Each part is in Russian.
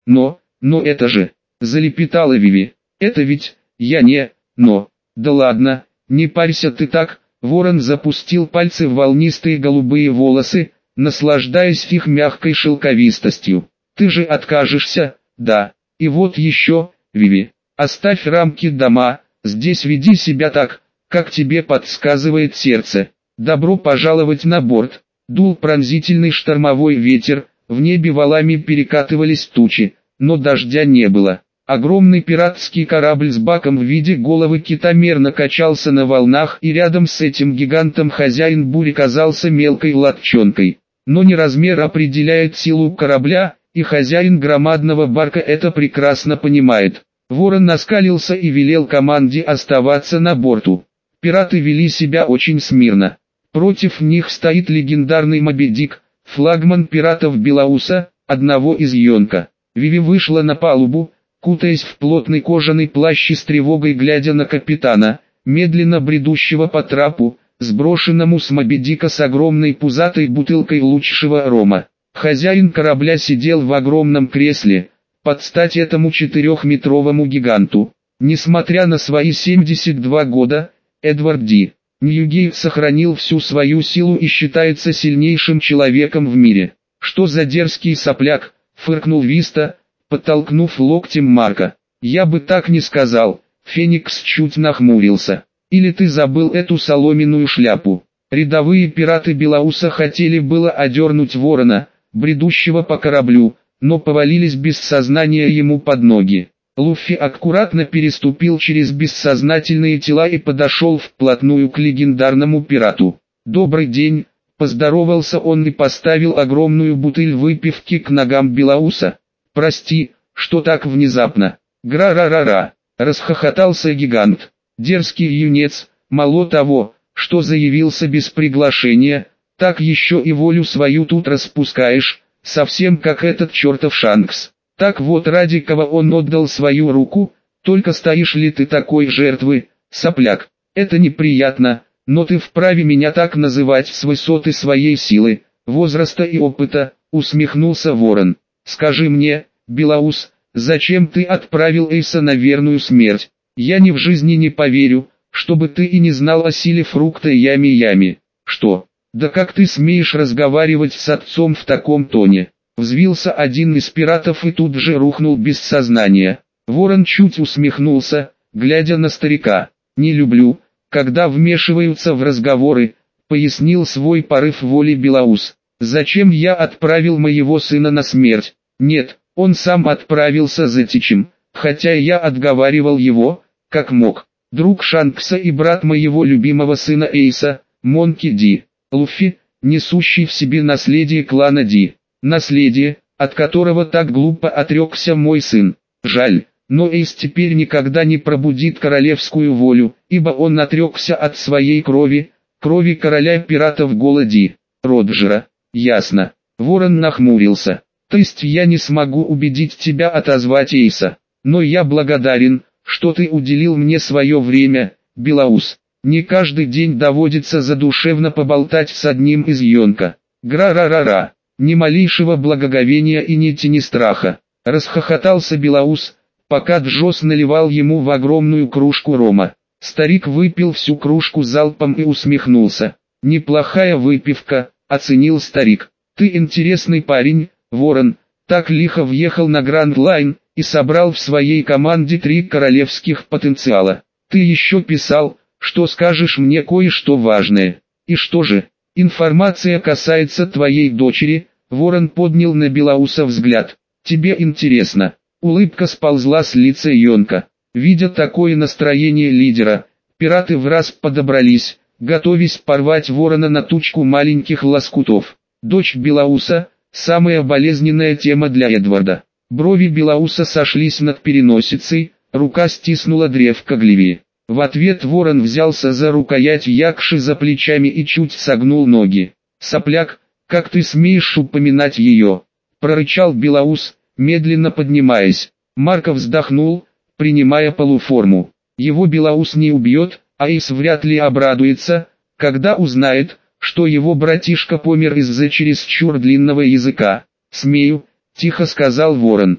но это же, залепетала Виви, это ведь, я не, но, да ладно, не парься ты так, ворон запустил пальцы в волнистые голубые волосы, наслаждаясь их мягкой шелковистостью. Ты же откажешься, да, и вот еще, Виви, оставь рамки дома, здесь веди себя так, как тебе подсказывает сердце. Добро пожаловать на борт. Дул пронзительный штормовой ветер, в небе валами перекатывались тучи, но дождя не было. Огромный пиратский корабль с баком в виде головы кита мерно качался на волнах, и рядом с этим гигантом хозяин бури казался мелкой лодчонкой. Но не размер определяет силу корабля, и хозяин громадного барка это прекрасно понимает. Ворон наскалился и велел команде оставаться на борту. Пираты вели себя очень смирно. Против них стоит легендарный Моби Дик, флагман пиратов Белоуса, одного из Йонка. Виви вышла на палубу, кутаясь в плотный кожаный плащ и с тревогой глядя на капитана, медленно бредущего по трапу, сброшенному с Моби Дика с огромной пузатой бутылкой лучшего рома. Хозяин корабля сидел в огромном кресле, под стать этому 4-метровому гиганту. Несмотря на свои 72 года, Эдвард Ди Ньюгейт сохранил всю свою силу и считается сильнейшим человеком в мире. «Что за дерзкий сопляк?» — фыркнул Виста, подтолкнув локтем Марка. «Я бы так не сказал», — Феникс чуть нахмурился. «Или ты забыл эту соломенную шляпу?» Рядовые пираты Белоуса хотели было одернуть ворона, бредущего по кораблю, но повалились без сознания ему под ноги. Луффи аккуратно переступил через бессознательные тела и подошел вплотную к легендарному пирату. «Добрый день», — поздоровался он и поставил огромную бутыль выпивки к ногам Белоуса. «Прости, что так внезапно». «Гра-ра-ра-ра», — расхохотался гигант. «Дерзкий юнец, мало того, что заявился без приглашения, так еще и волю свою тут распускаешь, совсем как этот чертов Шанкс. Так вот ради кого он отдал свою руку, только стоишь ли ты такой жертвы, сопляк. Это неприятно, но ты вправе меня так называть с высоты своей силы, возраста и опыта», — усмехнулся ворон. «Скажи мне, Белоус, зачем ты отправил Эйса на верную смерть? Я ни в жизни не поверю, чтобы ты и не знал о силе фрукта Ями-Ями». «Что? Да как ты смеешь разговаривать с отцом в таком тоне?» Взвился один из пиратов и тут же рухнул без сознания. Ворон чуть усмехнулся, глядя на старика. «Не люблю, когда вмешиваются в разговоры», — пояснил свой порыв воли Белоус. «Зачем я отправил моего сына на смерть? Нет, он сам отправился за Тичем, хотя я отговаривал его, как мог. Друг Шанкса и брат моего любимого сына Эйса, Монки Ди, Луффи, несущий в себе наследие клана Ди. Наследие, от которого так глупо отрекся мой сын. Жаль, но Эйс теперь никогда не пробудит королевскую волю, ибо он отрекся от своей крови, крови короля пиратов Голоди, Роджера». «Ясно». Ворон нахмурился. «То есть я не смогу убедить тебя отозвать Эйса, но я благодарен, что ты уделил мне свое время, Белоус. Не каждый день доводится задушевно поболтать с одним из Йонка. Гра-ра-ра-ра». Ни малейшего благоговения и ни тени страха. Расхохотался Белоус, пока Джос наливал ему в огромную кружку рома. Старик выпил всю кружку залпом и усмехнулся. «Неплохая выпивка», — оценил старик. «Ты интересный парень, ворон, так лихо въехал на Гранд Лайн и собрал в своей команде 3 королевских потенциала. Ты еще писал, что скажешь мне кое-что важное. И что же? Информация касается твоей дочери». Ворон поднял на Белоуса взгляд. «Тебе интересно?» Улыбка сползла с лица Йонка. Видя такое настроение лидера, пираты враз подобрались, готовясь порвать ворона на тучку маленьких лоскутов. Дочь Белоуса – самая болезненная тема для Эдварда. Брови Белоуса сошлись над переносицей, рука стиснула древко гливи. В ответ ворон взялся за рукоять якши за плечами и чуть согнул ноги. «Сопляк, как ты смеешь упоминать ее?» – прорычал Белоус, медленно поднимаясь. Марко вздохнул, принимая полуформу. Его Белоус не убьет, а Эйс вряд ли обрадуется, когда узнает, что его братишка помер из-за чересчур длинного языка. «Смею», – тихо сказал ворон.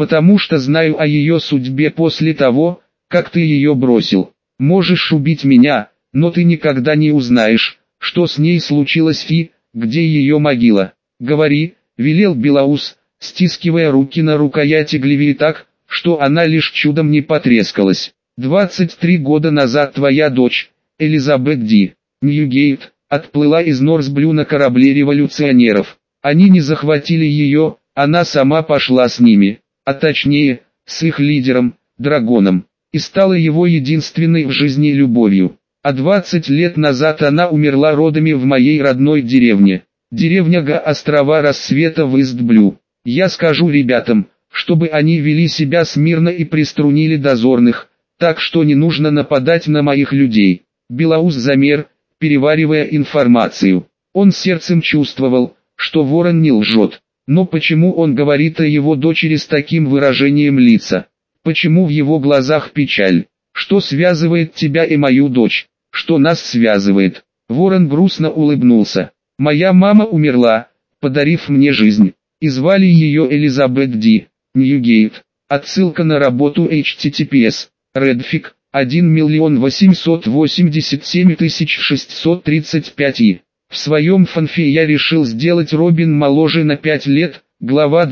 потому что знаю о ее судьбе после того, как ты ее бросил. Можешь убить меня, но ты никогда не узнаешь, что с ней случилось и где ее могила. Говори, велел Белоус, стискивая руки на рукояти Гливии так, что она лишь чудом не потрескалась. 23 года назад твоя дочь, Элизабет Ди Ньюгейт, отплыла из Норсблю на корабле революционеров. Они не захватили ее, она сама пошла с ними, а точнее, с их лидером, Драгоном, и стала его единственной в жизни любовью. А 20 лет назад она умерла родами в моей родной деревне. Деревня Острова Рассвета в Истблю. Я скажу ребятам, чтобы они вели себя смирно и приструнили дозорных, так что не нужно нападать на моих людей. Белоус замер, переваривая информацию. Он сердцем чувствовал, что Ворон не лжет. Но почему он говорит о его дочери с таким выражением лица? Почему в его глазах печаль? Что связывает тебя и мою дочь? Что нас связывает? Ворон грустно улыбнулся. Моя мама умерла, подарив мне жизнь. И звали ее Элизабет Ди Ньюгейт. Отсылка на работу https redfic 1 635 и. В своем фанфе я решил сделать Робин моложе на 5 лет. Глава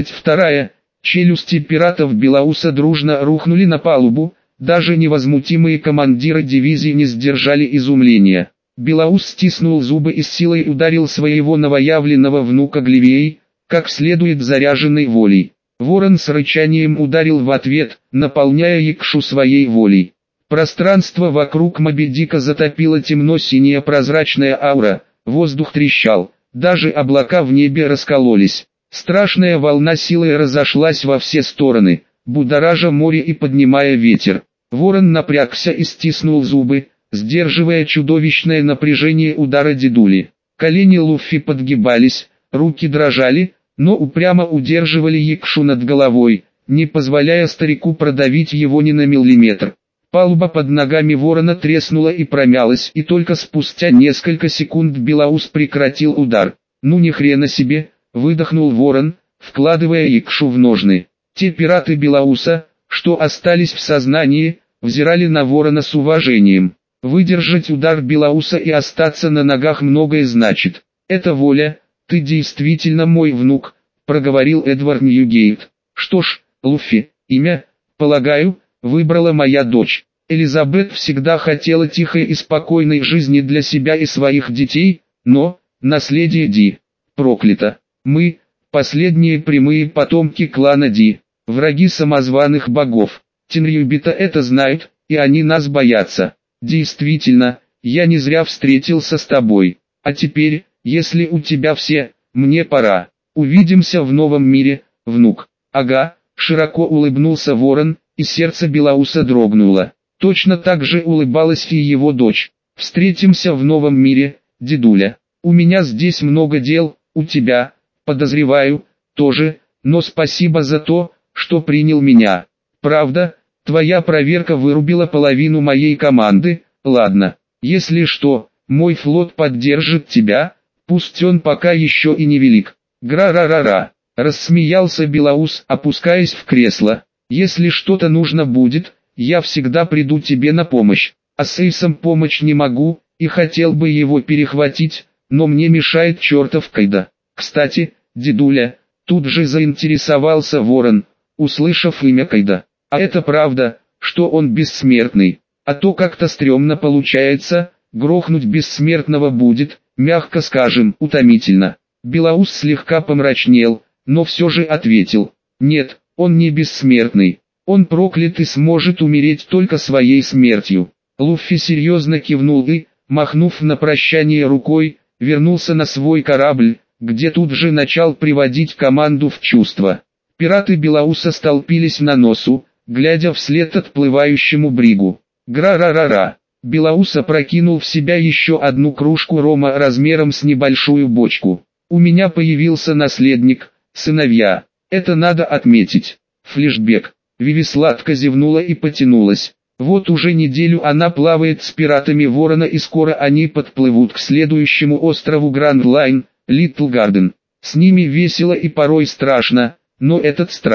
22. Челюсти пиратов Белоуса дружно рухнули на палубу. Даже невозмутимые командиры дивизии не сдержали изумления. Белоус стиснул зубы и с силой ударил своего новоявленного внука Гливией, как следует заряженной волей. Ворон с рычанием ударил в ответ, наполняя Якшу своей волей. Пространство вокруг Моби Дика затопила темно-синяя прозрачная аура, воздух трещал, даже облака в небе раскололись. Страшная волна силой разошлась во все стороны, будоража море и поднимая ветер. Ворон напрягся и стиснул зубы, сдерживая чудовищное напряжение удара дедули. Колени Луффи подгибались, руки дрожали, но упрямо удерживали Якшу над головой, не позволяя старику продавить его ни на миллиметр. Палуба под ногами Ворона треснула и промялась, и только спустя несколько секунд Белоус прекратил удар. «Ну ни хрена себе!» — выдохнул Ворон, вкладывая Якшу в ножны. Те пираты Белоуса, что остались в сознании, взирали на Ворона с уважением. Выдержать удар Белоуса и остаться на ногах многое значит. «Это воля, ты действительно мой внук», — проговорил Эдвард Ньюгейт. «Что ж, Луффи, имя, полагаю, выбрала моя дочь. Элизабет всегда хотела тихой и спокойной жизни для себя и своих детей, но, наследие Ди, проклято. Мы, последние прямые потомки клана Ди, враги самозваных богов. Тиньюбита это знают, и они нас боятся. Действительно, я не зря встретился с тобой. А теперь, если у тебя все, мне пора. Увидимся в новом мире, внук». «Ага», — широко улыбнулся Ворон, и сердце Белоуса дрогнуло. Точно так же улыбалась и его дочь. «Встретимся в новом мире, дедуля. У меня здесь много дел, у тебя, подозреваю, тоже, но спасибо за то, что принял меня. Правда, твоя проверка вырубила половину моей команды, ладно, если что, мой флот поддержит тебя, пусть он пока еще и невелик». «Гра-ра-ра-ра», — рассмеялся Белоус, опускаясь в кресло. «Если что-то нужно будет, я всегда приду тебе на помощь. А с Эйсом помочь не могу, и хотел бы его перехватить, но мне мешает чертов Кайда. Кстати, дедуля», тут же заинтересовался Ворон, услышав имя Кайда. «А это правда, что он бессмертный? А то как-то стрёмно получается, грохнуть бессмертного будет, мягко скажем, утомительно». Белоус слегка помрачнел, но все же ответил: «Нет, он не бессмертный. Он проклят и сможет умереть только своей смертью». Луффи серьезно кивнул и, махнув на прощание рукой, вернулся на свой корабль, где тут же начал приводить команду в чувство. Пираты Белоуса столпились на носу, глядя вслед отплывающему бригу. «Гра-ра-ра-ра». Белоус опрокинул в себя еще одну кружку рома размером с небольшую бочку. «У меня появился наследник, сыновья. Это надо отметить». Флешбек. Виви сладко зевнула и потянулась. Вот уже неделю она плавает с пиратами Ворона, и скоро они подплывут к следующему острову Гранд Лайн, Литл Гарден. С ними весело и порой страшно, но этот страх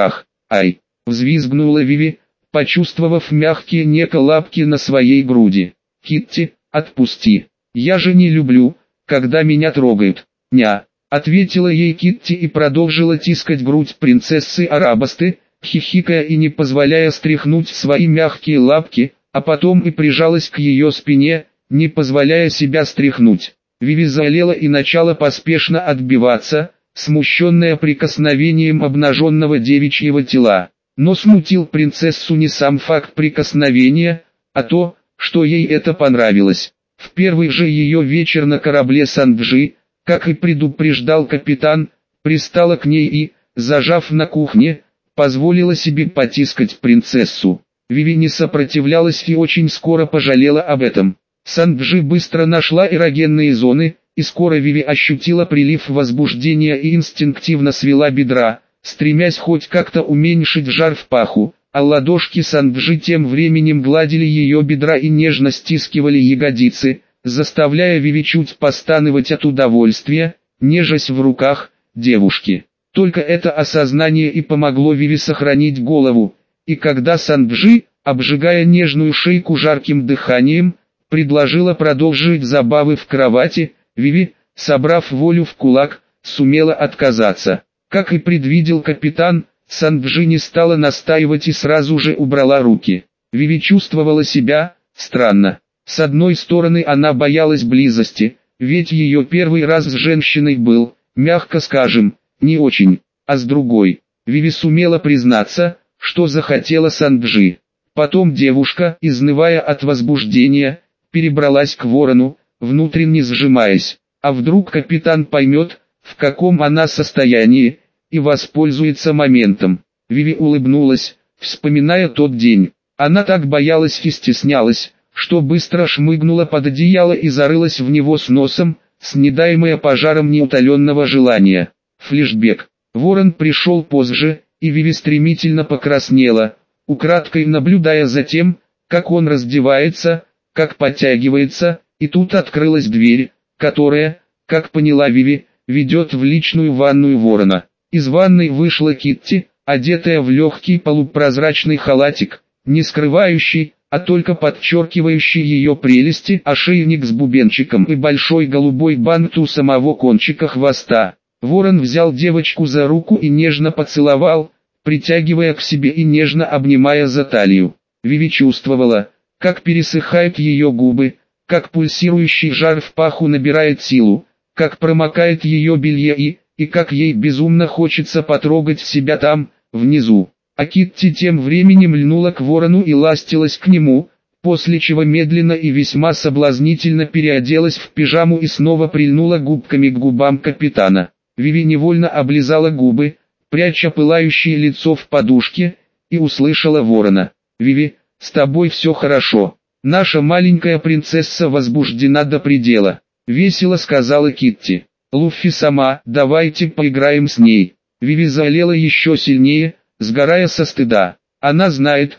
Ай! Взвизгнула Виви, почувствовав мягкие лапки на своей груди. Китти, отпусти. Я же не люблю, когда меня трогают. Ня, ответила ей Китти и продолжила тискать грудь принцессы Арабасты, хихикая и не позволяя стряхнуть свои мягкие лапки, а потом и прижалась к ее спине, не позволяя себя стряхнуть. Виви заолела и начала поспешно отбиваться, смущенная прикосновением обнаженного девичьего тела. Но смутил принцессу не сам факт прикосновения, а то, что ей это понравилось. В первый же ее вечер на корабле Санджи, как и предупреждал капитан, пристала к ней и, зажав на кухне, позволила себе потискать принцессу. Виви не сопротивлялась и очень скоро пожалела об этом. Санджи быстро нашла эрогенные зоны, и скоро Виви ощутила прилив возбуждения и инстинктивно свела бедра, стремясь хоть как-то уменьшить жар в паху, а ладошки Санджи тем временем гладили ее бедра и нежно стискивали ягодицы, заставляя Виви чуть постановать от удовольствия, нежась в руках девушки. Только это осознание и помогло Виви сохранить голову, и когда Санджи, обжигая нежную шейку жарким дыханием, предложила продолжить забавы в кровати, Виви, собрав волю в кулак, сумела отказаться. Как и предвидел капитан, Санджи не стала настаивать и сразу же убрала руки. Виви чувствовала себя странно. С одной стороны она боялась близости, ведь ее первый раз с женщиной был, мягко скажем, не очень, а с другой, Виви сумела признаться, что захотела Санджи. Потом девушка, изнывая от возбуждения, перебралась к ворону, внутренне сжимаясь. А вдруг капитан поймет, в каком она состоянии, и воспользуется моментом. Виви улыбнулась, вспоминая тот день. Она так боялась и стеснялась, что быстро шмыгнула под одеяло и зарылась в него с носом, снедаемая пожаром неутоленного желания. Флешбэк. Ворон пришел позже, и Виви стремительно покраснела, украдкой наблюдая за тем, как он раздевается, как подтягивается, и тут открылась дверь, которая, как поняла Виви, ведет в личную ванную ворона. Из ванной вышла Китти, одетая в легкий полупрозрачный халатик, не скрывающий, а только подчеркивающий ее прелести, ошейник с бубенчиком и большой голубой бант у самого кончика хвоста. Ворон взял девочку за руку и нежно поцеловал, притягивая к себе и нежно обнимая за талию. Виви чувствовала, как пересыхают ее губы, как пульсирующий жар в паху набирает силу, как промокает ее белье и как ей безумно хочется потрогать себя там, внизу. А Китти тем временем льнула к ворону и ластилась к нему, после чего медленно и весьма соблазнительно переоделась в пижаму и снова прильнула губками к губам капитана. Виви невольно облизала губы, пряча пылающее лицо в подушке, и услышала ворона. «Виви, с тобой все хорошо. Наша маленькая принцесса возбуждена до предела», — весело сказала Китти. «Луффи сама, давайте поиграем с ней». Виви заолела еще сильнее, сгорая со стыда. Она знает,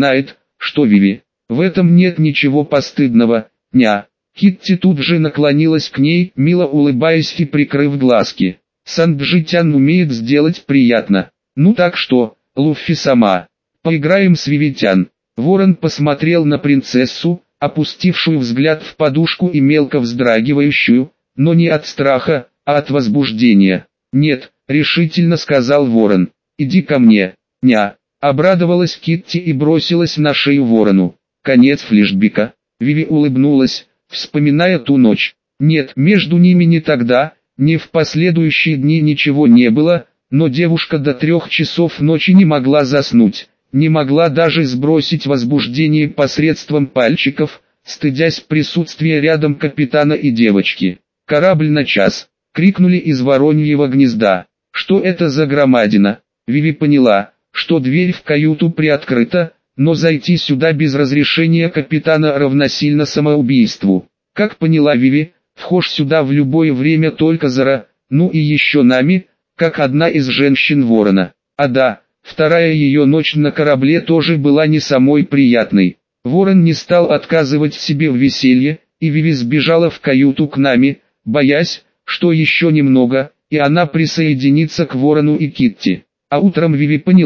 что Виви. В этом нет ничего постыдного, ня. Китти тут же наклонилась к ней, мило улыбаясь и прикрыв глазки. Санджи-тян умеет сделать приятно. Ну так что, Луффи сама. Поиграем с Вивитян. Ворон посмотрел на принцессу, опустившую взгляд в подушку и мелко вздрагивающую, но не от страха, а от возбуждения. «Нет», — решительно сказал ворон, — «иди ко мне». «Ня», — обрадовалась Китти и бросилась на шею ворону. Конец флешбека. Виви улыбнулась, вспоминая ту ночь. Нет, между ними ни тогда, ни в последующие дни ничего не было, но девушка до 3 часов ночи не могла заснуть, не могла даже сбросить возбуждение посредством пальчиков, стыдясь присутствия рядом капитана и девочки. «Корабль на час!» — крикнули из вороньего гнезда. Что это за громадина? Виви поняла, что дверь в каюту приоткрыта, но зайти сюда без разрешения капитана равносильно самоубийству. Как поняла Виви, вхож сюда в любое время только Зара, ну и еще нами, как одна из женщин ворона. А да, вторая ее ночь на корабле тоже была не самой приятной. Ворон не стал отказывать себе в веселье, и Виви сбежала в каюту к нами, боясь, что еще немного, и она присоединится к ворону и Китти. А утром Виви поняла,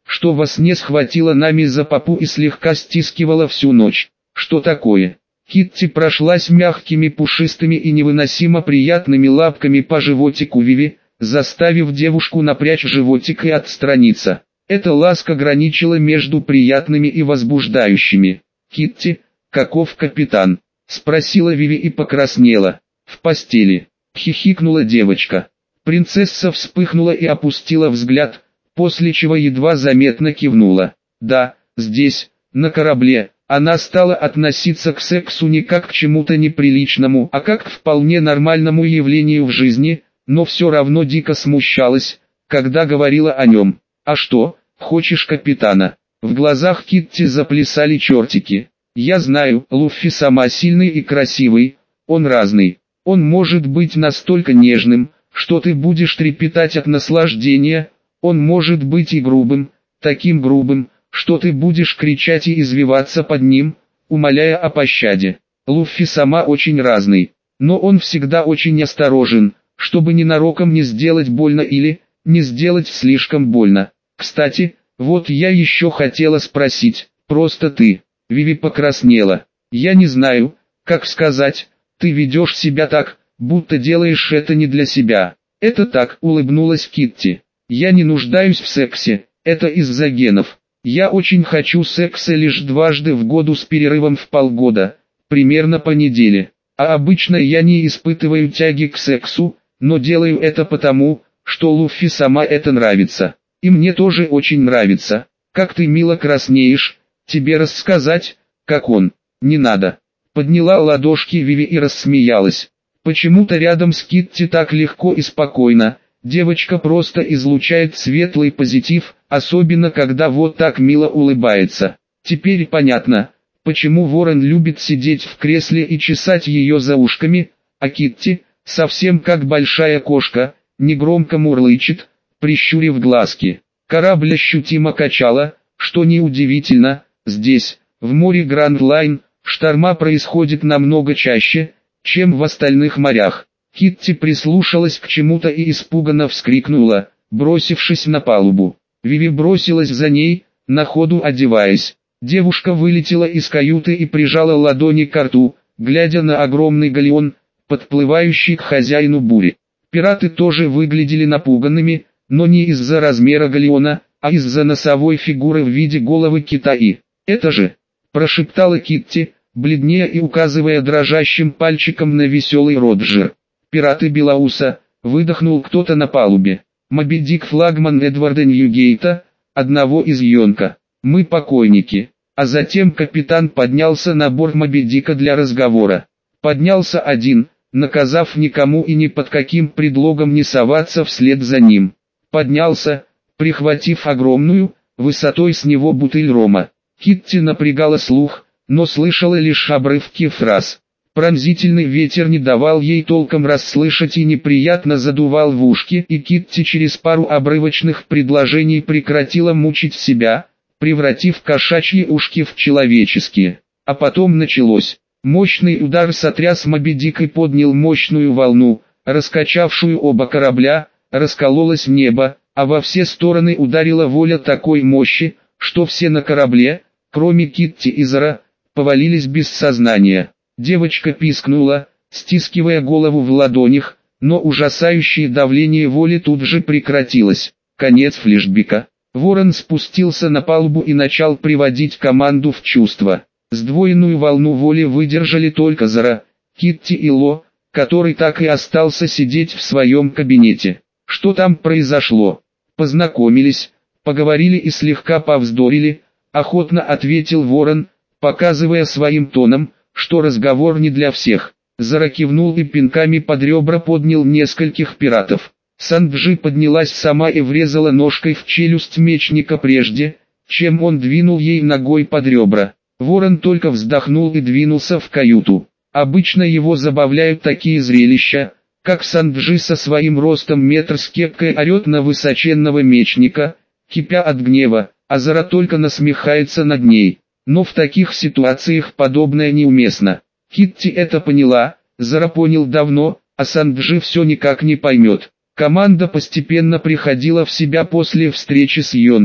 что во сне схватила нами за попу и слегка стискивала всю ночь. Что такое? Китти прошлась мягкими, пушистыми и невыносимо приятными лапками по животику Виви, заставив девушку напрячь животик и отстраниться. Эта ласка граничила между приятными и возбуждающими. «Китти, каков капитан?» — спросила Виви и покраснела. «В постели», — хихикнула девочка. Принцесса вспыхнула и опустила взгляд, после чего едва заметно кивнула. «Да, здесь, на корабле». Она стала относиться к сексу не как к чему-то неприличному, а как к вполне нормальному явлению в жизни, но все равно дико смущалась, когда говорила о нем. «А что, хочешь капитана?» В глазах Китти заплясали чертики. «Я знаю, Луффи сама сильный и красивый, он разный. Он может быть настолько нежным, что ты будешь трепетать от наслаждения, он может быть и грубым, таким грубым, что ты будешь кричать и извиваться под ним, умоляя о пощаде. Луффи сама очень разный, но он всегда очень осторожен, чтобы ненароком не сделать больно или не сделать слишком больно. Кстати, вот я еще хотела спросить, просто ты». Виви покраснела. «Я не знаю, как сказать, ты ведешь себя так, будто делаешь это не для себя». «Это так», — улыбнулась Китти. «Я не нуждаюсь в сексе, это из-за генов. Я очень хочу секса лишь дважды в году с перерывом в полгода, примерно по неделе. А обычно я не испытываю тяги к сексу, но делаю это потому, что Луффи сама это нравится. И мне тоже очень нравится. Как ты мило краснеешь, тебе рассказать, как он?» «Не надо». Подняла ладошки Виви и рассмеялась. Почему-то рядом с Китти так легко и спокойно. Девочка просто излучает светлый позитив, особенно когда вот так мило улыбается. Теперь понятно, почему Ворон любит сидеть в кресле и чесать ее за ушками, а Китти, совсем как большая кошка, негромко мурлычет, прищурив глазки. Корабль ощутимо качало, что неудивительно, здесь, в море Гранд Лайн, шторма происходит намного чаще, чем в остальных морях. Китти прислушалась к чему-то и испуганно вскрикнула, бросившись на палубу. Виви бросилась за ней, на ходу одеваясь. Девушка вылетела из каюты и прижала ладони к рту, глядя на огромный галеон, подплывающий к хозяину бури. Пираты тоже выглядели напуганными, но не из-за размера галеона, а из-за носовой фигуры в виде головы кита. «Это же!» – прошептала Китти, бледнее и указывая дрожащим пальчиком на веселый Роджер. «Пираты Белоуса», — выдохнул кто-то на палубе. «Моби Дик флагман Эдварда Ньюгейта, одного из Йонка. Мы покойники». А затем капитан поднялся на борт Моби Дика для разговора. Поднялся один, наказав никому и ни под каким предлогом не соваться вслед за ним. Поднялся, прихватив огромную, высотой с него бутыль рома. Китти напрягала слух, но слышала лишь обрывки фраз. Пронзительный ветер не давал ей толком расслышать и неприятно задувал в ушки, и Китти через пару обрывочных предложений прекратила мучить себя, превратив кошачьи ушки в человеческие. А потом началось. Мощный удар сотряс Моби Дик и поднял мощную волну, раскачавшую оба корабля, раскололось небо, а во все стороны ударила воля такой мощи, что все на корабле, кроме Китти и Зара, повалились без сознания. Девочка пискнула, стискивая голову в ладонях, но ужасающее давление воли тут же прекратилось. Конец флешбека. Ворон спустился на палубу и начал приводить команду в чувство. Сдвоенную волну воли выдержали только Зара, Китти и Ло, который так и остался сидеть в своем кабинете. Что там произошло? Познакомились, поговорили и слегка повздорили, охотно ответил Ворон, показывая своим тоном, что разговор не для всех. Зара кивнул и пинками под ребра поднял нескольких пиратов. Санджи поднялась сама и врезала ножкой в челюсть мечника прежде, чем он двинул ей ногой под ребра. Ворон только вздохнул и двинулся в каюту. Обычно его забавляют такие зрелища, как Санджи со своим ростом метр с кепкой орет на высоченного мечника, кипя от гнева, а Зара только насмехается над ней. Но в таких ситуациях подобное неуместно. Китти это поняла, Зара понял давно, а Санджи все никак не поймет. Команда постепенно приходила в себя после встречи с Йонко.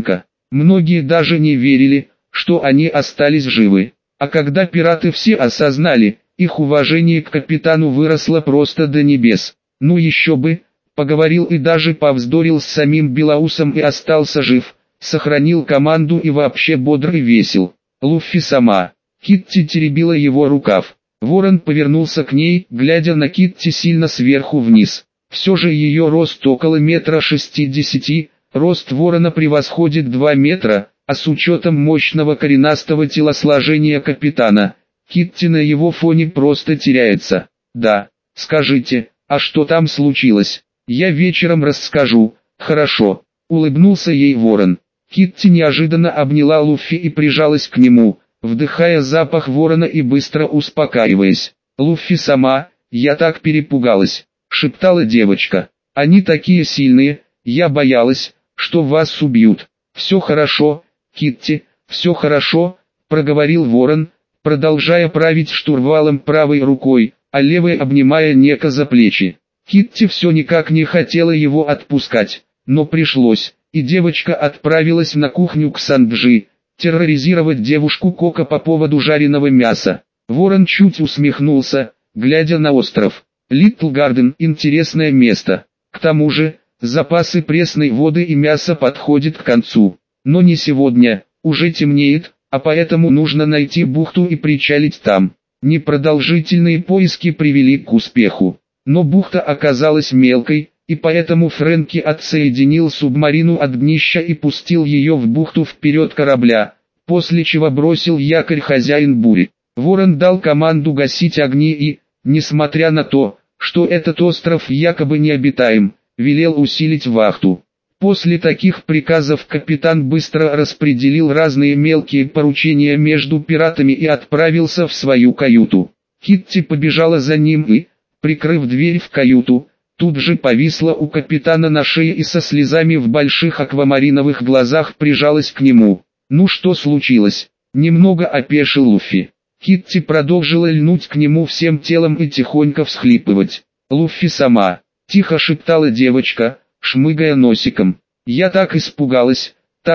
Многие даже не верили, что они остались живы. А когда пираты все осознали, их уважение к капитану выросло просто до небес. Ну еще бы, поговорил и даже повздорил с самим Белоусом и остался жив, сохранил команду и вообще бодр и весел. Луффи сама. Китти теребила его рукав. Ворон повернулся к ней, глядя на Китти сильно сверху вниз. Все же ее рост около 1,60 м, рост ворона превосходит 2 метра, а с учетом мощного коренастого телосложения капитана, Китти на его фоне просто теряется. Да, скажите, а что там случилось? Я вечером расскажу. Хорошо, улыбнулся ей ворон. Китти неожиданно обняла Луффи и прижалась к нему, вдыхая запах ворона и быстро успокаиваясь. «Луффи сама, я так перепугалась», — шептала девочка. «Они такие сильные, я боялась, что вас убьют». «Все хорошо, Китти, все хорошо», — проговорил ворон, продолжая править штурвалом правой рукой, а левой обнимая Нека за плечи. Китти все никак не хотела его отпускать, но пришлось, и девочка отправилась на кухню к Санджи, терроризировать девушку Коко по поводу жареного мяса. Ворон чуть усмехнулся, глядя на остров. Литл Гарден – интересное место. К тому же, запасы пресной воды и мяса подходят к концу. Но не сегодня, уже темнеет, а поэтому нужно найти бухту и причалить там. Непродолжительные поиски привели к успеху. Но бухта оказалась мелкой, и поэтому Фрэнки отсоединил субмарину от днища и пустил ее в бухту вперед корабля, после чего бросил якорь хозяин бури. Ворон дал команду гасить огни и, несмотря на то, что этот остров якобы необитаем, велел усилить вахту. После таких приказов капитан быстро распределил разные мелкие поручения между пиратами и отправился в свою каюту. Китти побежала за ним и, прикрыв дверь в каюту, тут же повисла у капитана на шее и со слезами в больших аквамариновых глазах прижалась к нему. «Ну что случилось?» — немного опешил Луффи. Китти продолжила льнуть к нему всем телом и тихонько всхлипывать. «Луффи сама», — тихо шептала девочка, шмыгая носиком. «Я так испугалась,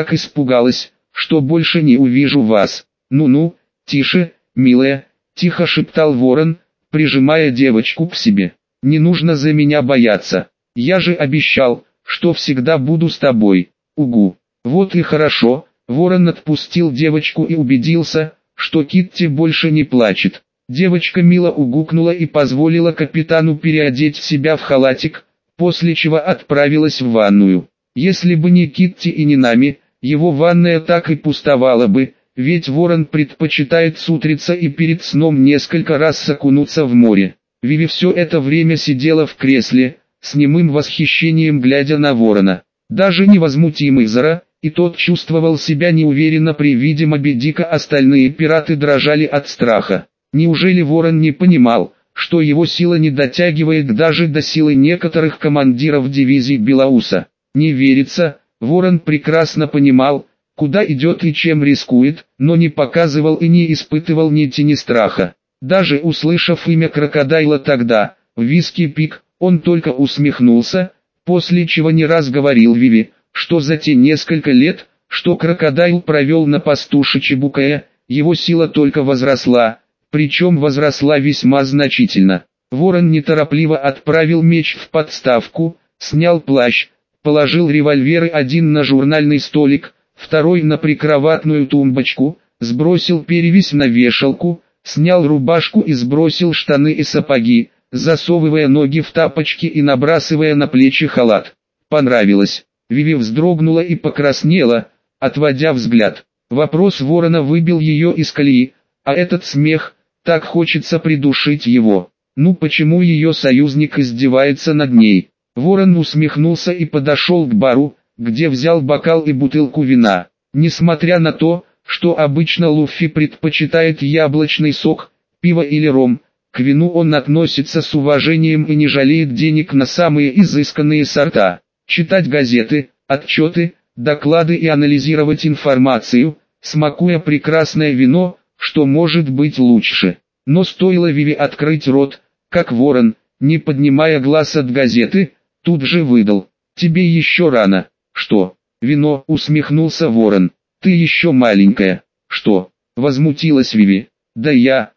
что больше не увижу вас». «Ну-ну, тише, милая», — тихо шептал ворон, прижимая девочку к себе. «Не нужно за меня бояться. Я же обещал, что всегда буду с тобой. Угу». «Вот и хорошо». Ворон отпустил девочку и убедился, что Китти больше не плачет. Девочка мило угукнула и позволила капитану переодеть себя в халатик, после чего отправилась в ванную. Если бы не Китти и не нами, его ванная так и пустовала бы, ведь ворон предпочитает сутриться и перед сном несколько раз окунуться в море. Виви все это время сидела в кресле, с немым восхищением глядя на ворона. Даже невозмутимый Зара, и тот чувствовал себя неуверенно при виде Моби Дика, остальные пираты дрожали от страха. Неужели ворон не понимал, что его сила не дотягивает даже до силы некоторых командиров дивизий Белоуса? Не верится, ворон прекрасно понимал, куда идет и чем рискует, но не показывал и не испытывал ни тени страха. Даже услышав имя крокодайла тогда, в Виски Пик, он только усмехнулся, после чего не раз говорил Виви, что за те несколько лет, что крокодайл провел на посту Шичибукая, его сила только возросла, причем возросла весьма значительно. Ворон неторопливо отправил меч в подставку, снял плащ, положил револьверы один на журнальный столик, второй на прикроватную тумбочку, сбросил перевязь на вешалку, снял рубашку и сбросил штаны и сапоги, засовывая ноги в тапочки и набрасывая на плечи халат. Понравилось. Виви вздрогнула и покраснела, отводя взгляд. Вопрос ворона выбил ее из колеи, а этот смех, так хочется придушить его. Ну почему ее союзник издевается над ней? Ворон усмехнулся и подошел к бару, где взял бокал и бутылку вина. Несмотря на то, что обычно Луффи предпочитает яблочный сок, пиво или ром, к вину он относится с уважением и не жалеет денег на самые изысканные сорта. Читать газеты, отчеты, доклады и анализировать информацию, смакуя прекрасное вино, что может быть лучше. Но стоило Виви открыть рот, как ворон, не поднимая глаз от газеты, тут же выдал: «Тебе еще рано». «Что?» Вино, усмехнулся Ворон. Ты еще маленькая. Что? Возмутилась Виви. Да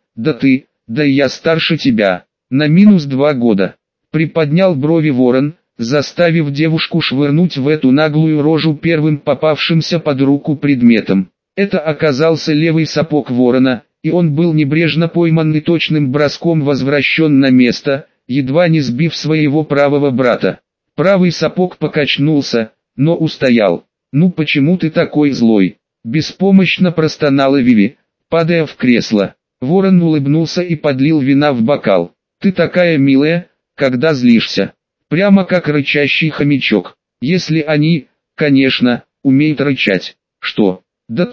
я старше тебя. На -2 года. Приподнял брови Ворон, заставив девушку швырнуть в эту наглую рожу первым попавшимся под руку предметом. Это оказался левый сапог Ворона, и он был небрежно пойман и точным броском возвращен на место, едва не сбив своего правого брата. Правый сапог покачнулся, но устоял. «Ну почему ты такой злой?» Беспомощно простонала Виви, падая в кресло. Ворон улыбнулся и подлил вина в бокал. «Ты такая милая, когда злишься. Прямо как рычащий хомячок. Если они, конечно, умеют рычать». «Что? Да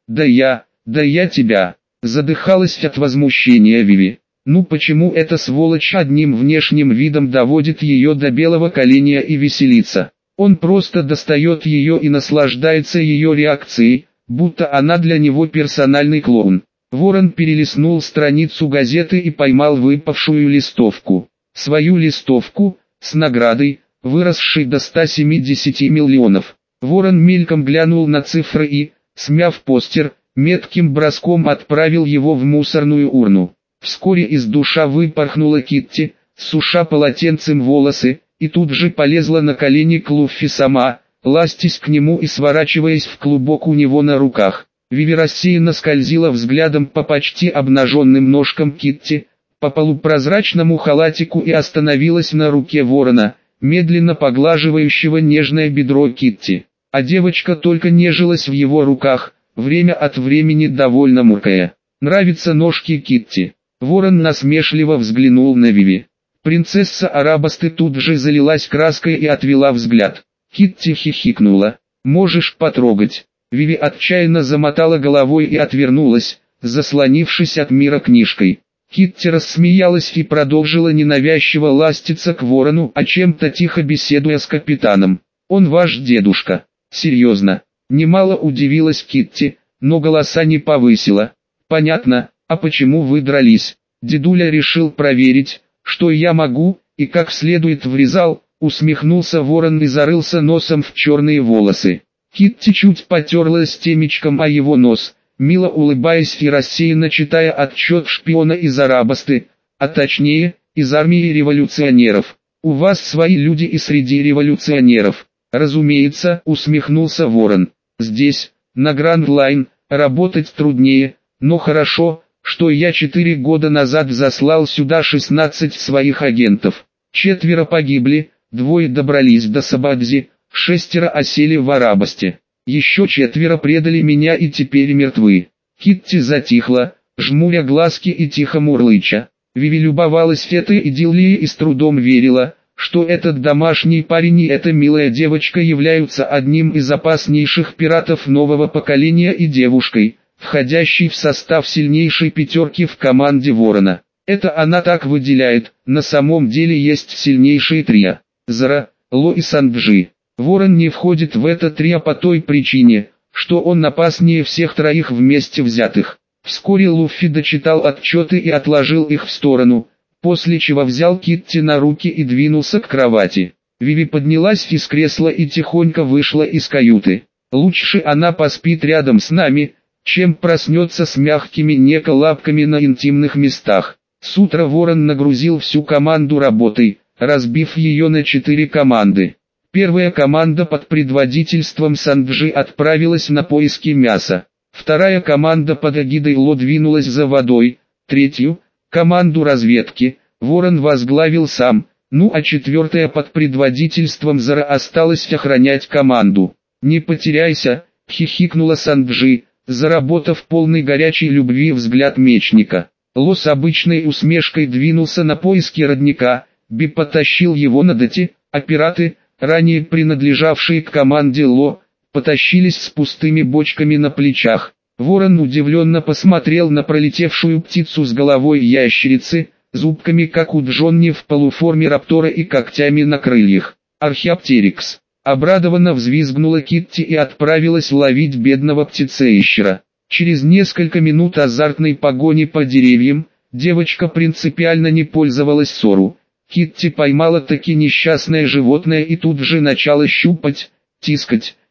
я тебя!» Задыхалась от возмущения Виви. «Ну почему эта сволочь одним внешним видом доводит ее до белого коленя и веселится? Он просто достает ее и наслаждается ее реакцией, будто она для него персональный клоун». Ворон перелистнул страницу газеты и поймал выпавшую листовку. Свою листовку, с наградой, выросшей до 170 миллионов. Ворон мельком глянул на цифры и, смяв постер, метким броском отправил его в мусорную урну. Вскоре из душа выпорхнула Китти, суша полотенцем волосы, и тут же полезла на колени к Луффи сама, ластясь к нему и сворачиваясь в клубок у него на руках. Виви рассеянно скользила взглядом по почти обнаженным ножкам Китти, по полупрозрачному халатику и остановилась на руке Ворона, медленно поглаживающего нежное бедро Китти. А девочка только нежилась в его руках, время от времени довольно муркая. «Нравятся ножки Китти?» Ворон насмешливо взглянул на Виви. Принцесса Арабасты тут же залилась краской и отвела взгляд. Китти хихикнула. «Можешь потрогать». Виви отчаянно замотала головой и отвернулась, заслонившись от мира книжкой. Китти рассмеялась и продолжила ненавязчиво ластиться к Ворону, о чем-то тихо беседуя с капитаном. «Он ваш дедушка?» «Серьезно?» Немало удивилась Китти, но голоса не повысила. «Понятно, а почему вы дрались?» Дедуля решил проверить, что я могу, и как следует врезал, усмехнулся Ворон и зарылся носом в черные волосы. Китти чуть потерлась темечком о его нос, мило улыбаясь и рассеянно читая отчет шпиона из Арабасты, а точнее, из армии революционеров. «У вас свои люди и среди революционеров». «Разумеется», усмехнулся Ворон. «Здесь, на Гранд-Лайн, работать труднее, но хорошо, что я 4 года назад заслал сюда 16 своих агентов. 4 погибли, 2 добрались до Сабадзи, 6 осели в Арабасте. Еще 4 предали меня и теперь мертвы». Китти затихла, жмуря глазки и тихо мурлыча. Виви любовалась этой идиллией и с трудом верила, что этот домашний парень и эта милая девочка являются одним из опаснейших пиратов нового поколения и девушкой, входящей в состав сильнейшей 5 в команде Ворона. Это она так выделяет, на самом деле есть сильнейшие трио. Зара, Ло и Санджи. Ворон не входит в это трио по той причине, что он опаснее всех 3 вместе взятых. Вскоре Луффи дочитал отчеты и отложил их в сторону, после чего взял Китти на руки и двинулся к кровати. Виви поднялась из кресла и тихонько вышла из каюты. «Лучше она поспит рядом с нами, чем проснется с мягкими неко-лапками на интимных местах». С утра Ворон нагрузил всю команду работой, разбив ее на 4 команды. Первая команда под предводительством Санджи отправилась на поиски мяса. Вторая команда под эгидой Ло двинулась за водой. Третью, команду разведки, Ворон возглавил сам, ну а 4-я под предводительством Зара осталась охранять команду. «Не потеряйся», — хихикнула Санджи, заработав полный горячей любви взгляд мечника. Ло с обычной усмешкой двинулся на поиски родника, Би потащил его на доте, а пираты, ранее принадлежавшие к команде Ло, потащились с пустыми бочками на плечах. Ворон удивленно посмотрел на пролетевшую птицу с головой ящерицы, зубками как у Джонни в полуформе раптора и когтями на крыльях. «Археоптерикс!» Обрадованно взвизгнула Китти и отправилась ловить бедного птицеящера. Через несколько минут азартной погони по деревьям, девочка принципиально не пользовалась ссору. Китти поймала таки несчастное животное и тут же начала щупать, тискать,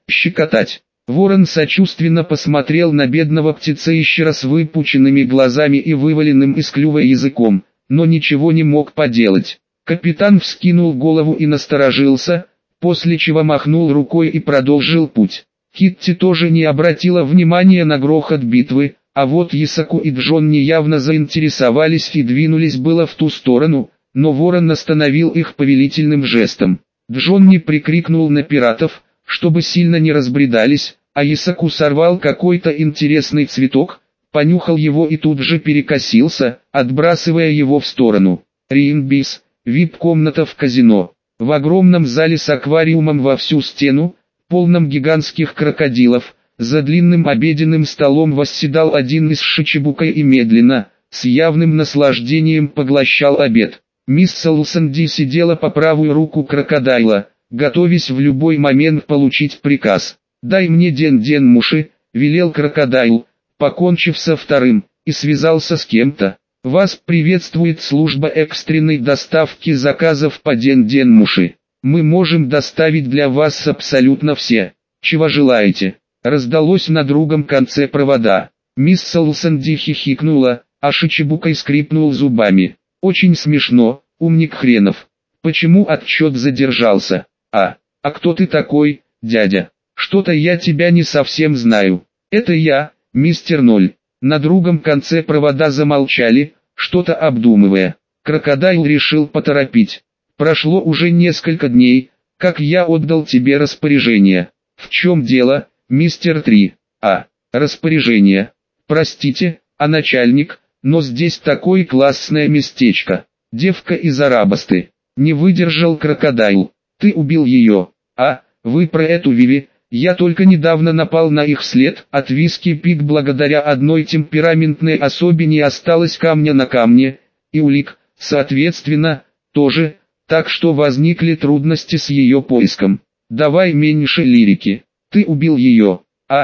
щекотать. Ворон сочувственно посмотрел на бедного птицеищера с выпученными глазами и вываленным из клюва языком, но ничего не мог поделать. Капитан вскинул голову и насторожился, после чего махнул рукой и продолжил путь. Китти тоже не обратила внимания на грохот битвы, а вот Исаку и Джонни явно заинтересовались и двинулись было в ту сторону, но ворон остановил их повелительным жестом. Джонни прикрикнул на пиратов, чтобы сильно не разбредались, а Исаку сорвал какой-то интересный цветок, понюхал его и тут же перекосился, отбрасывая его в сторону. Риинбис, вип-комната в казино. В огромном зале с аквариумом во всю стену, полном гигантских крокодилов, за длинным обеденным столом восседал один из Шичибукой и медленно, с явным наслаждением поглощал обед. Мисс Солсенди сидела по правую руку крокодайла, готовясь в любой момент получить приказ. «Дай мне ден-ден муши», — велел крокодайл, покончив со вторым, и связался с кем-то. «Вас приветствует служба экстренной доставки заказов по ден-ден муши. Мы можем доставить для вас абсолютно все, чего желаете». Раздалось на другом конце провода. Мисс Солсенди хихикнула, а Шичибукай скрипнул зубами. «Очень смешно, умник хренов. Почему отчет задержался? А кто ты такой, дядя? Что-то я тебя не совсем знаю». «Это я, мистер Ноль». На другом конце провода замолчали, что-то обдумывая. Крокодайл решил поторопить. «Прошло уже несколько дней, как я отдал тебе распоряжение». «В чем дело, мистер 3? Распоряжение. Простите, начальник, но здесь такое классное местечко. Девка из Арабасты». Не выдержал крокодайл. «Ты убил ее. Вы про эту Виви?» «Я только недавно напал на их след, от Виски Пик благодаря одной темпераментной особе не осталось камня на камне, и улик, соответственно, тоже, так что возникли трудности с ее поиском. Давай меньше лирики. Ты убил ее?»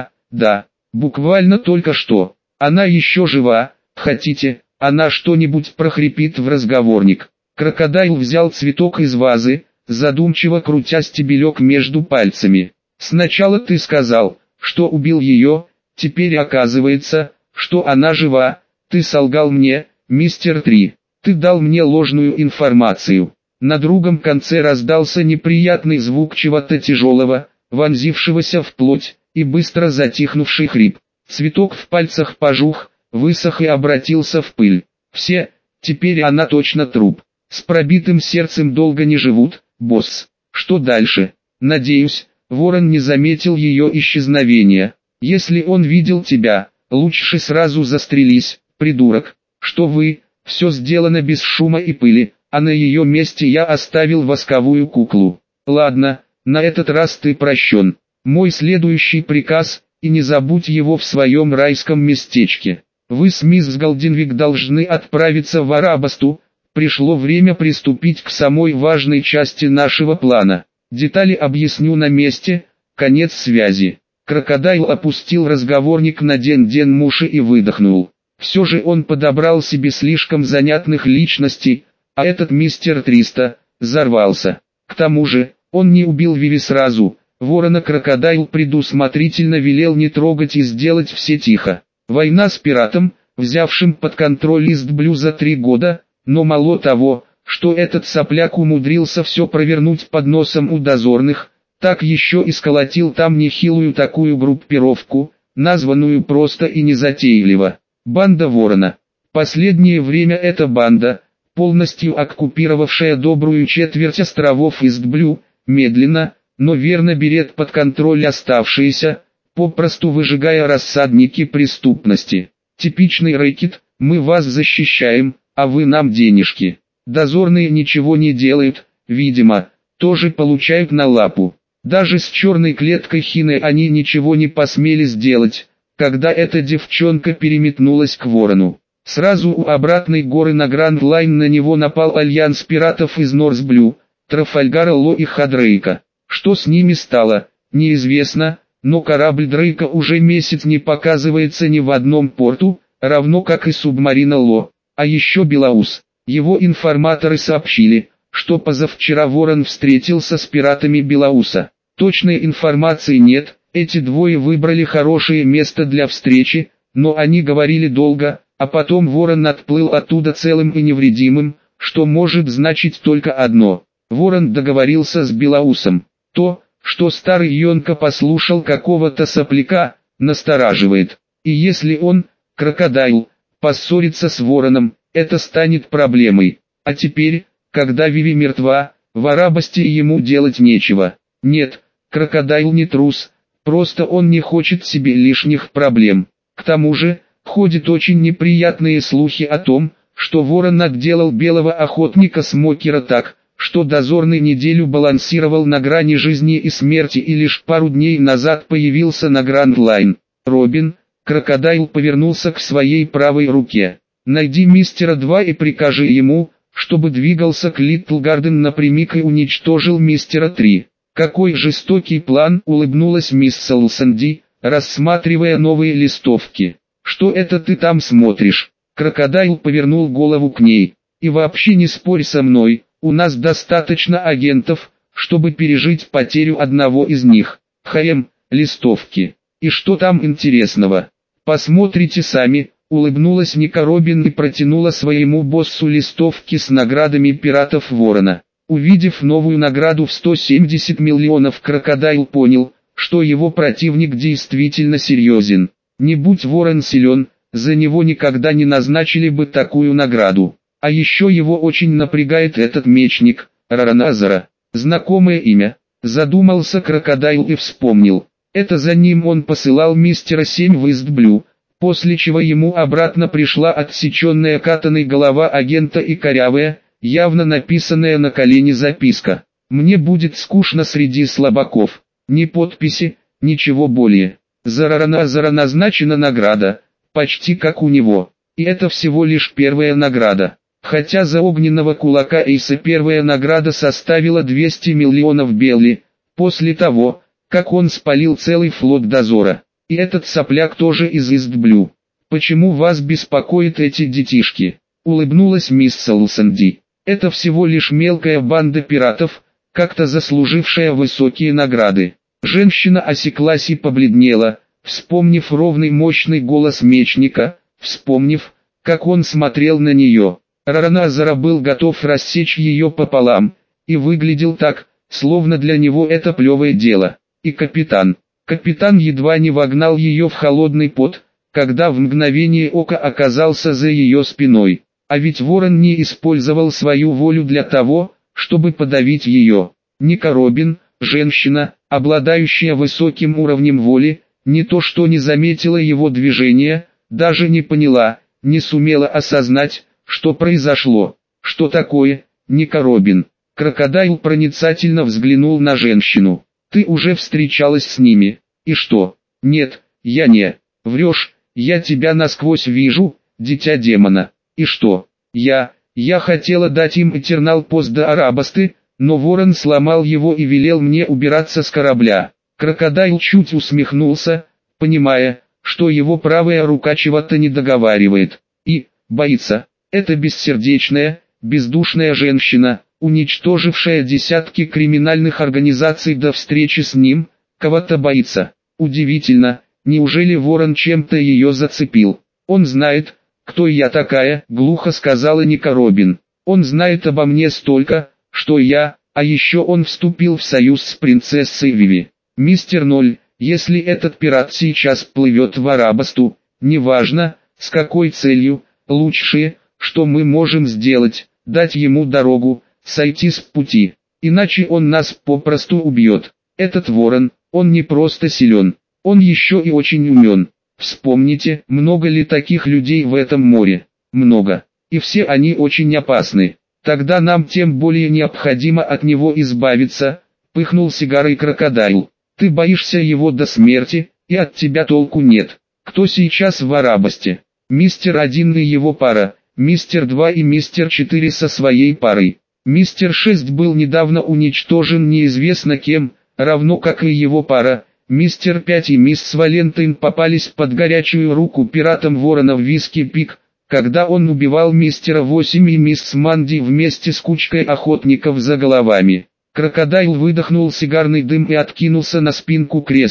Да, буквально только что. Она еще жива, хотите, она что-нибудь прохрипит в разговорник». Крокодайл взял цветок из вазы, задумчиво крутя стебелек между пальцами. «Сначала ты сказал, что убил ее, теперь оказывается, что она жива. Ты солгал мне, мистер 3. Ты дал мне ложную информацию». На другом конце раздался неприятный звук чего-то тяжелого, вонзившегося в плоть, и быстро затихнувший хрип. Цветок в пальцах пожух, высох и обратился в пыль. «Все, теперь она точно труп. С пробитым сердцем долго не живут, босс. Что дальше? Надеюсь, ворон не заметил ее исчезновения. Если он видел тебя, лучше сразу застрелись, придурок. Что вы, все сделано без шума и пыли, а на ее месте я оставил восковую куклу. Ладно, на этот раз ты прощен. Мой следующий приказ, и не забудь его в своем райском местечке. Вы с мисс Голдинвик должны отправиться в Арабасту. Пришло время приступить к самой важной части нашего плана. Детали объясню на месте, конец связи». Крокодайл опустил разговорник на ден-ден муши и выдохнул. Все же он подобрал себе слишком занятных личностей, а этот мистер 300 взорвался. К тому же, он не убил Виви сразу. Ворона Крокодайл предусмотрительно велел не трогать и сделать все тихо. Война с пиратом, взявшим под контроль Ист-Блю за 3 года, но мало того, что этот сопляк умудрился все провернуть под носом у дозорных, так еще и сколотил там нехилую такую группировку, названную просто и незатейливо «Банда Ворона». Последнее время эта банда, полностью оккупировавшая добрую четверть островов Ист-Блю, медленно, но верно берет под контроль оставшиеся, попросту выжигая рассадники преступности. Типичный рэкет: мы вас защищаем, а вы нам денежки. Дозорные ничего не делают, видимо, тоже получают на лапу. Даже с черной клеткой Хины они ничего не посмели сделать, когда эта девчонка переметнулась к Ворону. Сразу у обратной горы на Гранд-Лайн на него напал альянс пиратов из Норсблю, Трафальгара Ло и Хадрейка. Что с ними стало, неизвестно, но корабль Дрейка уже месяц не показывается ни в одном порту, равно как и субмарина Ло. А еще Белаус. Его информаторы сообщили, что позавчера Ворон встретился с пиратами Белауса. Точной информации нет, Эти двое выбрали хорошее место для встречи, но они говорили долго, а потом ворон отплыл оттуда целым и невредимым, что может значить только одно. Ворон договорился с Белоусом. То, что старый Йонка послушал какого-то сопляка, настораживает. И если он, крокодайл, поссорится с вороном, это станет проблемой. А теперь, когда Виви мертва, в Арабасте ему делать нечего. Нет, крокодайл не трус, просто он не хочет себе лишних проблем. К тому же, ходят очень неприятные слухи о том, что ворон отделал белого охотника Смокера так, что дозорный неделю балансировал на грани жизни и смерти и лишь пару дней назад появился на Гранд-Лайн. Робин, крокодайл повернулся к своей правой руке. Найди мистера 2 и прикажи ему, чтобы двигался к Литл Гарден напрямик и уничтожил мистера 3. Какой жестокий план, улыбнулась мисс Солсенди, рассматривая новые листовки. Что это ты там смотришь? Крокодайл повернул голову к ней. И вообще не спорь со мной, у нас достаточно агентов, чтобы пережить потерю одного из них. Листовки. И что там интересного? Посмотрите сами, улыбнулась Ника Робин и протянула своему боссу листовки с наградами пиратов Ворона. Увидев новую награду в 170 миллионов, крокодайл понял, что его противник действительно серьезен. Не будь Ворон силен, за него никогда не назначили бы такую награду. А еще его очень напрягает этот мечник, Рараназара. Знакомое имя. Задумался крокодайл и вспомнил. Это за ним он посылал мистера 7 в Истблю, после чего ему обратно пришла отсеченная катаной голова агента и корявая, явно написанная на колени записка. «Мне будет скучно среди слабаков. Ни подписи, ничего более. За Рараназара назначена награда, почти как у него. И это всего лишь первая награда. Хотя за огненного кулака Эйса первая награда составила 200 миллионов белли, после того, как он спалил целый флот дозора. И этот сопляк тоже из Истблю. Почему вас беспокоят эти детишки?» Улыбнулась мисс Солсенди. «Это всего лишь мелкая банда пиратов, как-то заслужившая высокие награды». Женщина осеклась и побледнела, вспомнив ровный мощный голос мечника, вспомнив, как он смотрел на нее. Рараназара был готов рассечь ее пополам, и выглядел так, словно для него это плевое дело. И капитан едва не вогнал ее в холодный пот, когда в мгновение ока оказался за ее спиной. А ведь Ворон не использовал свою волю для того, чтобы подавить ее. Ника Робин, женщина, обладающая высоким уровнем воли, не то что не заметила его движения, даже не поняла, не сумела осознать, что произошло. «Что такое, Ника Робин?» Крокодайл проницательно взглянул на женщину. «Ты уже встречалась с ними. И что?» «Нет, я не. Врешь, я тебя насквозь вижу, дитя демона. И что?» Я хотела дать им Этернал Пост до Арабасты, но Ворон сломал его и велел мне убираться с корабля». Крокодайл чуть усмехнулся, понимая, что его правая рука чего-то не договаривает. И боится. Это бессердечная, бездушная женщина, уничтожившая десятки криминальных организаций до встречи с ним, кого-то боится. Удивительно, неужели Ворон чем-то ее зацепил? «Он знает, кто я такая», — глухо сказала Ника Робин. «Он знает обо мне столько, что я, а еще он вступил в союз с принцессой Виви. Мистер 0, если этот пират сейчас плывет в Арабасту, неважно, с какой целью, лучшее, что мы можем сделать, дать ему дорогу, сойти с пути, иначе он нас попросту убьет. Этот Ворон, он не просто силен, он еще и очень умен. Вспомните, много ли таких людей в этом море? Много. И все они очень опасны. Тогда нам тем более необходимо от него избавиться», — пыхнул сигарой крокодайл. «Ты боишься его до смерти, и от тебя толку нет. Кто сейчас в Арабасте? Мистер 1 и его пара, мистер 2 и мистер 4 со своей парой. Мистер 6 был недавно уничтожен неизвестно кем, равно как и его пара. Мистер 5 и мисс Валентайн попались под горячую руку пиратам Ворона в Виски Пик, когда он убивал мистера 8 и мисс Манди вместе с кучкой охотников за головами». Крокодайл выдохнул сигарный дым и откинулся на спинку кресла,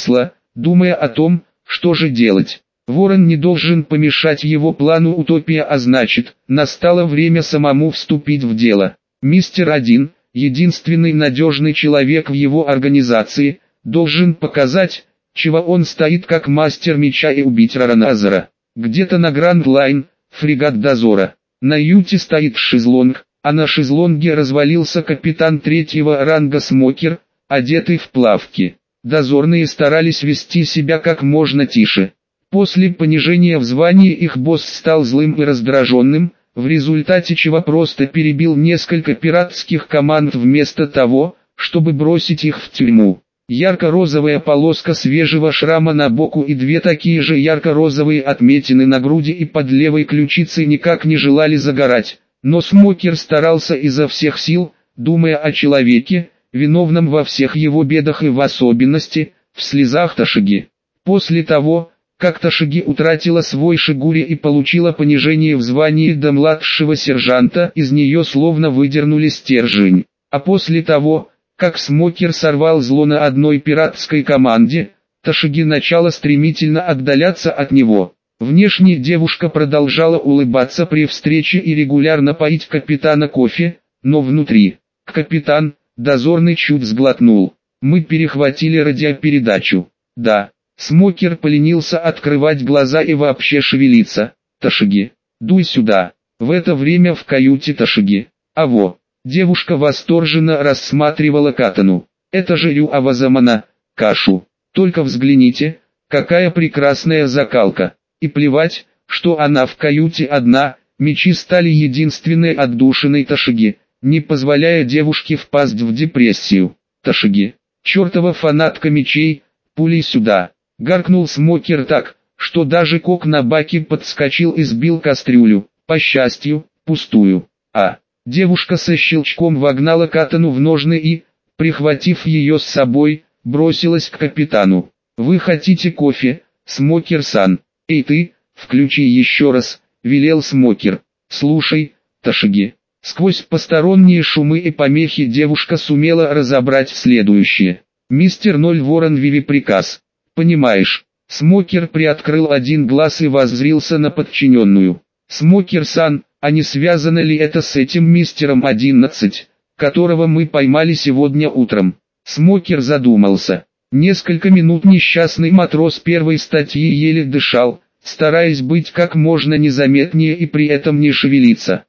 думая о том, что же делать. Ворон не должен помешать его плану утопия, а значит, настало время самому вступить в дело. Мистер Один, единственный надежный человек в его организации, должен показать, чего он стоит как мастер меча, и убить Рараназера. Где-то на Гранд-Лайн, фрегат дозора. На юте стоит шезлонг, а на шезлонге развалился капитан третьего ранга Смокер, одетый в плавки. Дозорные старались вести себя как можно тише. После понижения в звании их босс стал злым и раздраженным, в результате чего просто перебил несколько пиратских команд вместо того, чтобы бросить их в тюрьму. Ярко-розовая полоска свежего шрама на боку и две такие же ярко-розовые отметины на груди и под левой ключицей никак не желали загорать, но Смокер старался изо всех сил, думая о человеке, виновном во всех его бедах и в особенности, в слезах Ташиги. После того, как Ташиги утратила свой шигури и получила понижение в звании до младшего сержанта, из нее словно выдернули стержень. А после того, как Смокер сорвал зло на одной пиратской команде, Ташиги начала стремительно отдаляться от него. Внешне девушка продолжала улыбаться при встрече и регулярно поить капитана кофе, но внутри. Капитан, дозорный чуть сглотнул. Мы перехватили радиопередачу. Да. Смокер поленился открывать глаза и вообще шевелиться. Ташиги, дуй сюда. В это время в каюте Ташиги. Аво. Девушка восторженно рассматривала катану. Это же Рюавазамана, кашу. Только взгляните, какая прекрасная закалка. И плевать, что она в каюте одна, мечи стали единственной отдушиной Ташиги, не позволяя девушке впасть в депрессию. Ташиги, чертова фанатка мечей, пулей сюда. Гаркнул Смокер так, что даже кок на баке подскочил и сбил кастрюлю, по счастью, пустую. Девушка со щелчком вогнала катану в ножны и, прихватив ее с собой, бросилась к капитану. «Вы хотите кофе, Смокер-сан? Эй ты, включи еще раз», — велел Смокер. «Слушай, Ташиги». Сквозь посторонние шумы и помехи девушка сумела разобрать следующее. «Мистер Ноль Ворон Виви приказ. Понимаешь?» Смокер приоткрыл один глаз и воззрился на подчиненную. «Смокер-сан, а не связано ли это с этим мистером 11, которого мы поймали сегодня утром?» Смокер задумался. Несколько минут несчастный матрос первой статьи еле дышал, стараясь быть как можно незаметнее и при этом не шевелиться.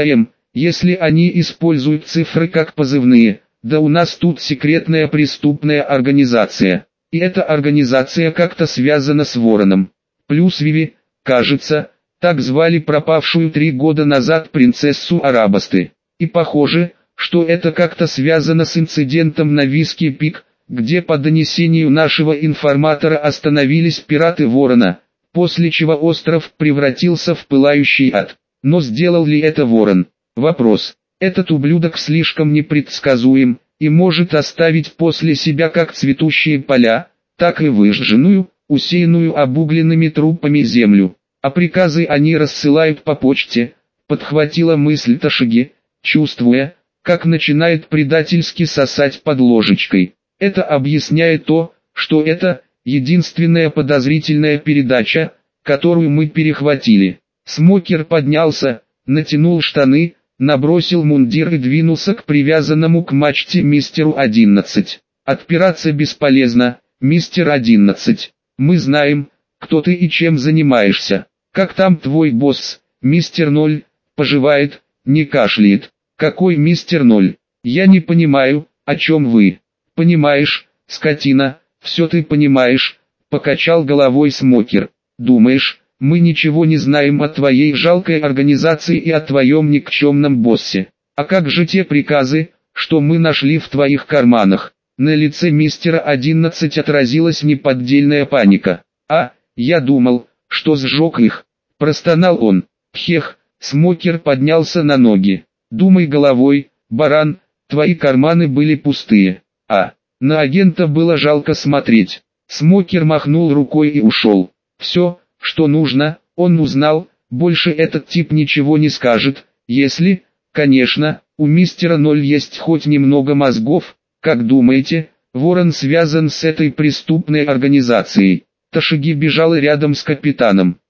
Если они используют цифры как позывные, да у нас тут секретная преступная организация. И эта организация как-то связана с Вороном. Плюс Виви, кажется, так звали пропавшую 3 года назад принцессу Арабасты. И похоже, что это как-то связано с инцидентом на Виски-Пик, где по донесению нашего информатора остановились пираты Ворона, после чего остров превратился в пылающий ад. Но сделал ли это Ворон? Вопрос. Этот ублюдок слишком непредсказуем, и может оставить после себя как цветущие поля, так и выжженную, усеянную обугленными трупами землю. А приказы они рассылают по почте, подхватила мысль Ташиги, чувствуя, как начинает предательски сосать под ложечкой. Это объясняет то, что это единственная подозрительная передача, которую мы перехватили. Смокер поднялся, натянул штаны, набросил мундир и двинулся к привязанному к мачте мистеру 11. «Отпираться бесполезно, мистер 11. Мы знаем, кто ты и чем занимаешься. Как там твой босс, мистер 0, поживает, не кашляет?» «Какой мистер 0? Я не понимаю, о чем вы?» «Понимаешь, скотина, все ты понимаешь», — покачал головой Смокер. «Думаешь, мы ничего не знаем о твоей жалкой организации и о твоем никчемном боссе? А как же те приказы, что мы нашли в твоих карманах?» На лице мистера 11 отразилась неподдельная паника. Я думал, что сжег их», — простонал он. «Пхех», — Смокер поднялся на ноги. «Думай головой, баран, твои карманы были пустые». На агента было жалко смотреть. Смокер махнул рукой и ушел. Все, что нужно, он узнал, больше этот тип ничего не скажет, если, конечно, у мистера 0 есть хоть немного мозгов. «Как думаете, Ворон связан с этой преступной организацией. Ташиги бежал рядом с капитаном.